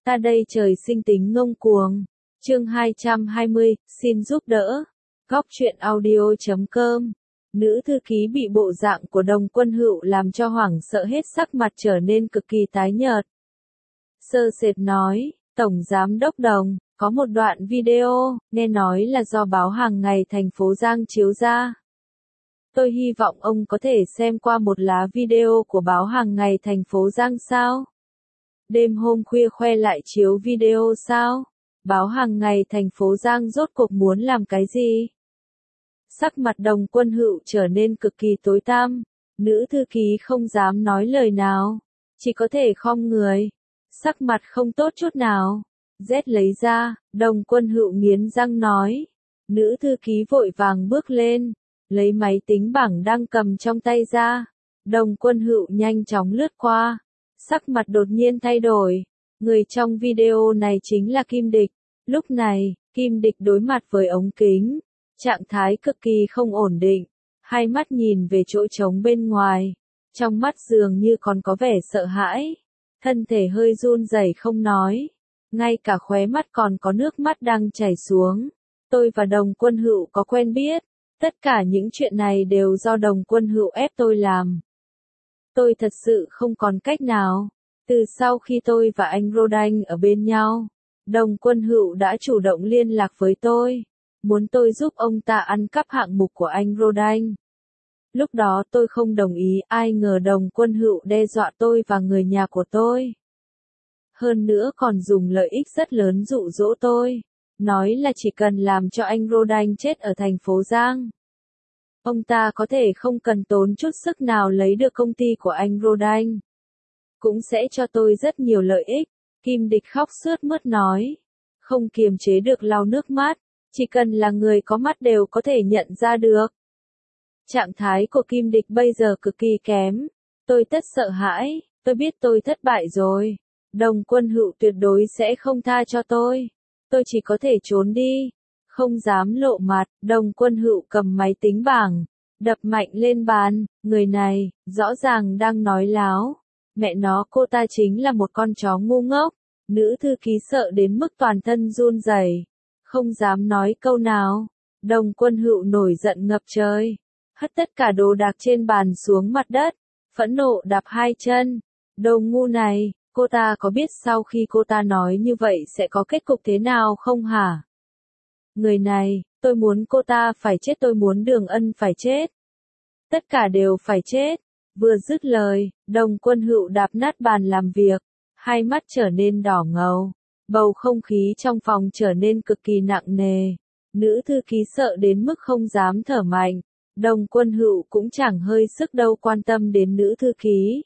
Ta đây trời sinh tính ngông cuồng. Chương 220, xin giúp đỡ. Góc truyện audio.com. Nữ thư ký bị bộ dạng của Đồng Quân Hựu làm cho hoảng sợ hết, sắc mặt trở nên cực kỳ tái nhợt. Sơ sệt nói, Tổng Giám đốc Đồng, có một đoạn video, nghe nói là do báo hàng ngày thành phố Giang chiếu ra. Tôi hy vọng ông có thể xem qua một lá video của báo hàng ngày thành phố Giang sao? Đêm hôm khuya khoe lại chiếu video sao? Báo hàng ngày thành phố Giang rốt cuộc muốn làm cái gì? Sắc mặt Đồng Quân Hựu trở nên cực kỳ tối tăm, nữ thư ký không dám nói lời nào, chỉ có thể khom người, sắc mặt không tốt chút nào. Rét lấy ra, Đồng Quân Hựu nghiến răng nói. Nữ thư ký vội vàng bước lên, lấy máy tính bảng đang cầm trong tay ra. Đồng Quân Hựu nhanh chóng lướt qua, sắc mặt đột nhiên thay đổi. Người trong video này chính là Kim Địch. Lúc này, Kim Địch đối mặt với ống kính, trạng thái cực kỳ không ổn định, hai mắt nhìn về chỗ trống bên ngoài, trong mắt dường như còn có vẻ sợ hãi, thân thể hơi run rẩy không nói, ngay cả khóe mắt còn có nước mắt đang chảy xuống. Tôi và Đồng Quân Hựu có quen biết, tất cả những chuyện này đều do Đồng Quân Hựu ép tôi làm. Tôi thật sự không còn cách nào. Từ sau khi tôi và anh Rodan ở bên nhau, Đồng Quân Hựu đã chủ động liên lạc với tôi, muốn tôi giúp ông ta ăn cắp hạng mục của anh Rodan. Lúc đó tôi không đồng ý, ai ngờ Đồng Quân Hựu đe dọa tôi và người nhà của tôi. Hơn nữa còn dùng lợi ích rất lớn dụ dỗ tôi, nói là chỉ cần làm cho anh Rodan chết ở thành phố Giang, ông ta có thể không cần tốn chút sức nào lấy được công ty của anh Rodan, cũng sẽ cho tôi rất nhiều lợi ích. Kim Địch khóc sướt mướt nói, không kiềm chế được lau nước mắt, chỉ cần là người có mắt đều có thể nhận ra được. Trạng thái của Kim Địch bây giờ cực kỳ kém, tôi rất sợ hãi, tôi biết tôi thất bại rồi. Đồng Quân Hựu tuyệt đối sẽ không tha cho tôi chỉ có thể trốn đi, không dám lộ mặt. Đồng Quân Hựu cầm máy tính bảng, đập mạnh lên bàn, người này, rõ ràng đang nói láo. Mẹ nó, cô ta chính là một con chó ngu ngốc. Nữ thư ký sợ đến mức toàn thân run rẩy, không dám nói câu nào. Đồng Quân Hựu nổi giận ngập trời, hất tất cả đồ đạc trên bàn xuống mặt đất, phẫn nộ đạp hai chân. Đồ ngu này, cô ta có biết sau khi cô ta nói như vậy sẽ có kết cục thế nào không hả? Người này, tôi muốn cô ta phải chết, tôi muốn Đường Ân phải chết. Tất cả đều phải chết. Vừa dứt lời, Đồng Quân Hựu đạp nát bàn làm việc, hai mắt trở nên đỏ ngầu, bầu không khí trong phòng trở nên cực kỳ nặng nề. Nữ thư ký sợ đến mức không dám thở mạnh, Đồng Quân Hựu cũng chẳng hơi sức đâu quan tâm đến nữ thư ký.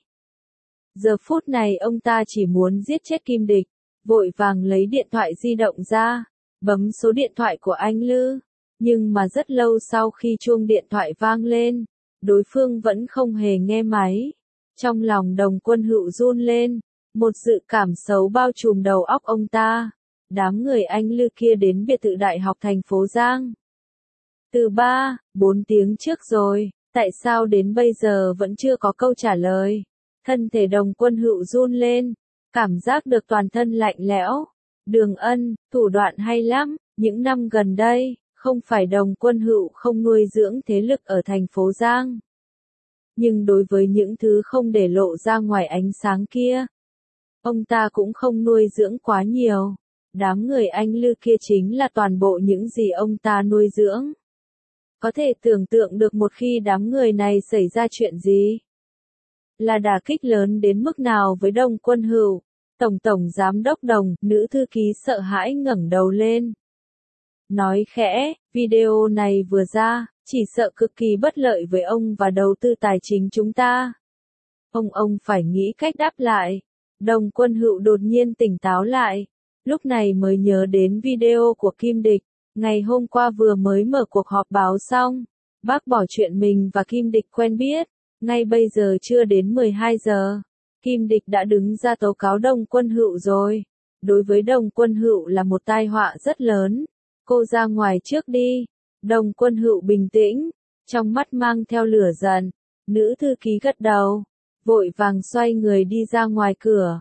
Giờ phút này ông ta chỉ muốn giết chết Kim Địch, vội vàng lấy điện thoại di động ra, bấm số điện thoại của anh Lư, nhưng mà rất lâu sau khi chuông điện thoại vang lên, đối phương vẫn không hề nghe máy. Trong lòng Đồng Quân Hựu run lên, một dự cảm xấu bao trùm đầu óc ông ta. Đám người anh Lư kia đến biệt thự đại học thành phố Giang từ 3-4 tiếng trước rồi, tại sao đến bây giờ vẫn chưa có câu trả lời? Thân thể Đồng Quân Hựu run lên, cảm giác được toàn thân lạnh lẽo. Đường Ân, thủ đoạn hay lắm, những năm gần đây, không phải Đồng Quân Hựu không nuôi dưỡng thế lực ở thành phố Giang. Nhưng đối với những thứ không để lộ ra ngoài ánh sáng kia, ông ta cũng không nuôi dưỡng quá nhiều. Đám người anh Lư kia chính là toàn bộ những gì ông ta nuôi dưỡng. Có thể tưởng tượng được một khi đám người này xảy ra chuyện gì, là đả kích lớn đến mức nào với Đồng Quân Hựu. Tổng Giám đốc Đồng, nữ thư ký sợ hãi ngẩng đầu lên, nói khẽ, video này vừa ra, chỉ sợ cực kỳ bất lợi với ông và đầu tư tài chính chúng ta. Ông phải nghĩ cách đáp lại. Đồng Quân Hựu đột nhiên tỉnh táo lại, lúc này mới nhớ đến video của Kim Địch. Ngày hôm qua vừa mới mở cuộc họp báo xong, bác bỏ chuyện mình và Kim Địch quen biết. Ngay bây giờ chưa đến 12 giờ, Kim Địch đã đứng ra tố cáo Đồng Quân Hựu rồi. Đối với Đồng Quân Hựu là một tai họa rất lớn. Cô ra ngoài trước đi. Đồng Quân Hựu bình tĩnh, trong mắt mang theo lửa giận. Nữ thư ký gật đầu, vội vàng xoay người đi ra ngoài cửa.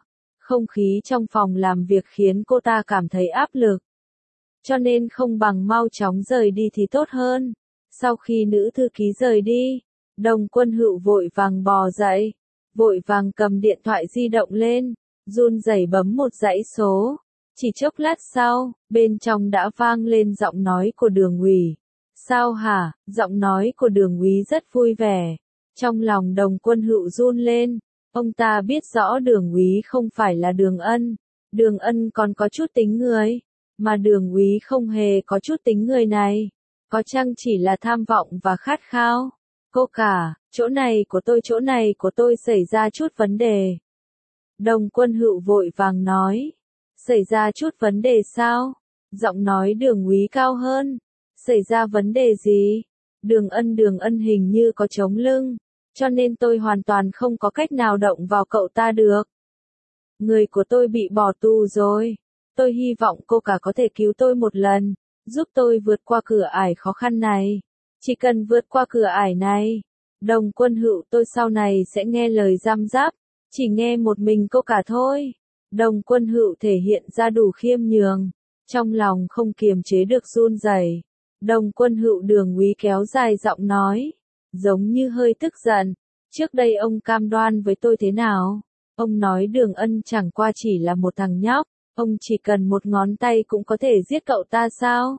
Không khí trong phòng làm việc khiến cô ta cảm thấy áp lực. Cho nên không bằng mau chóng rời đi thì tốt hơn. Sau khi nữ thư ký rời đi, Đồng Quân Hựu vội vàng bò dậy, vội vàng cầm điện thoại di động lên, run rẩy bấm một dãy số. Chỉ chốc lát sau, bên trong đã vang lên giọng nói của Đường Uy. Sao hả? Giọng nói của Đường Uy rất vui vẻ. Trong lòng Đồng Quân Hựu run lên, ông ta biết rõ Đường Uy không phải là Đường Ân. Đường Ân còn có chút tính người, mà Đường Uy không hề có chút tính người này. Có chăng chỉ là tham vọng và khát khao? Cô cả, chỗ này của tôi xảy ra chút vấn đề. Đồng Quân Hựu vội vàng nói. Xảy ra chút vấn đề sao? Giọng nói Đường Uy cao hơn. Xảy ra vấn đề gì? Đường Ân hình như có chống lưng, cho nên tôi hoàn toàn không có cách nào động vào cậu ta được. Người của tôi bị bỏ tù rồi. Tôi hy vọng cô cả có thể cứu tôi một lần, giúp tôi vượt qua cửa ải khó khăn này. Chỉ cần vượt qua cửa ải này, Đồng Quân Hựu tôi sau này sẽ nghe lời giam giáp, chỉ nghe một mình cô cả thôi. Đồng Quân Hựu thể hiện ra đủ khiêm nhường, trong lòng không kiềm chế được run rẩy. Đồng Quân Hựu Đường Uy kéo dài giọng nói, giống như hơi tức giận. Trước đây ông cam đoan với tôi thế nào? Ông nói Đường Ân chẳng qua chỉ là một thằng nhóc, ông chỉ cần một ngón tay cũng có thể giết cậu ta sao?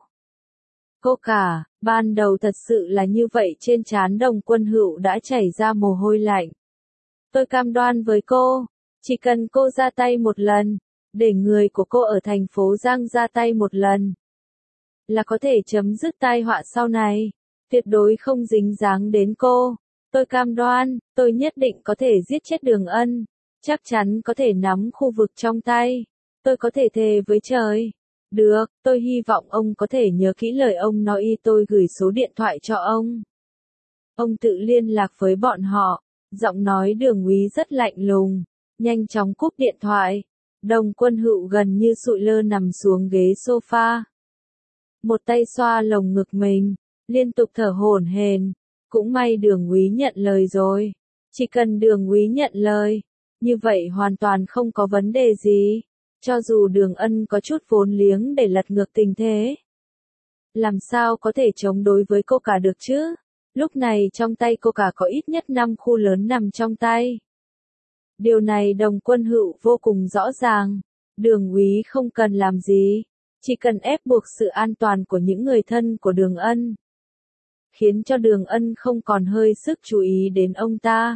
Cô cả, ban đầu thật sự là như vậy. Trên trán Đồng Quân Hựu đã chảy ra mồ hôi lạnh. Tôi cam đoan với cô, chỉ cần cô ra tay một lần, để người của cô ở thành phố Giang ra tay một lần, là có thể chấm dứt tai họa sau này, tuyệt đối không dính dáng đến cô. Tôi cam đoan, tôi nhất định có thể giết chết Đường Ân, chắc chắn có thể nắm khu vực trong tay. Tôi có thể thề với trời. Được, tôi hy vọng ông có thể nhớ kỹ lời ông nói, tôi gửi số điện thoại cho ông. Ông tự liên lạc với bọn họ. Giọng nói Đường Uy rất lạnh lùng, nhanh chóng cúp điện thoại. Đồng Quân Hựu gần như sụi lơ nằm xuống ghế sofa. Một tay xoa lồng ngực mình, liên tục thở hổn hển. Cũng may Đường Uy nhận lời rồi. Chỉ cần Đường Uy nhận lời, như vậy hoàn toàn không có vấn đề gì. Cho dù Đường Ân có chút vốn liếng để lật ngược tình thế, làm sao có thể chống đối với cô cả được chứ? Lúc này trong tay cô cả có ít nhất 5 khu lớn nằm trong tay. Điều này Đồng Quân Hựu vô cùng rõ ràng. Đường Uy không cần làm gì, chỉ cần ép buộc sự an toàn của những người thân của Đường Ân, khiến cho Đường Ân không còn hơi sức chú ý đến ông ta.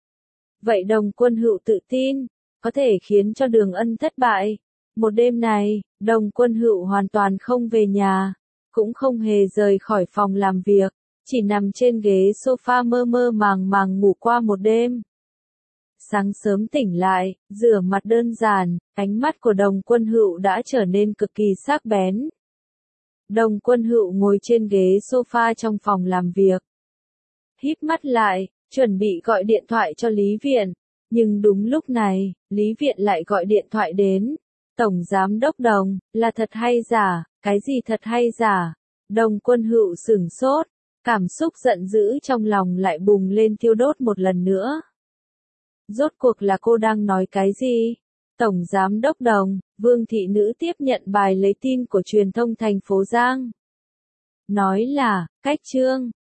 Vậy Đồng Quân Hựu tự tin, có thể khiến cho Đường Ân thất bại. Một đêm này, Đồng Quân Hựu hoàn toàn không về nhà, cũng không hề rời khỏi phòng làm việc, chỉ nằm trên ghế sofa mơ mơ màng màng ngủ qua một đêm. Sáng sớm tỉnh lại, rửa mặt đơn giản, ánh mắt của Đồng Quân Hựu đã trở nên cực kỳ sắc bén. Đồng Quân Hựu ngồi trên ghế sofa trong phòng làm việc, híp mắt lại, chuẩn bị gọi điện thoại cho Lý Viện. Nhưng đúng lúc này, Lý Viện lại gọi điện thoại đến. Tổng Giám đốc Đồng, là thật hay giả? Cái gì thật hay giả? Đồng Quân Hựu sửng sốt, cảm xúc giận dữ trong lòng lại bùng lên thiêu đốt một lần nữa. Rốt cuộc là cô đang nói cái gì? Tổng Giám đốc Đồng, Vương thị nữ tiếp nhận bài lấy tin của truyền thông thành phố Giang. Nói là, cách Trương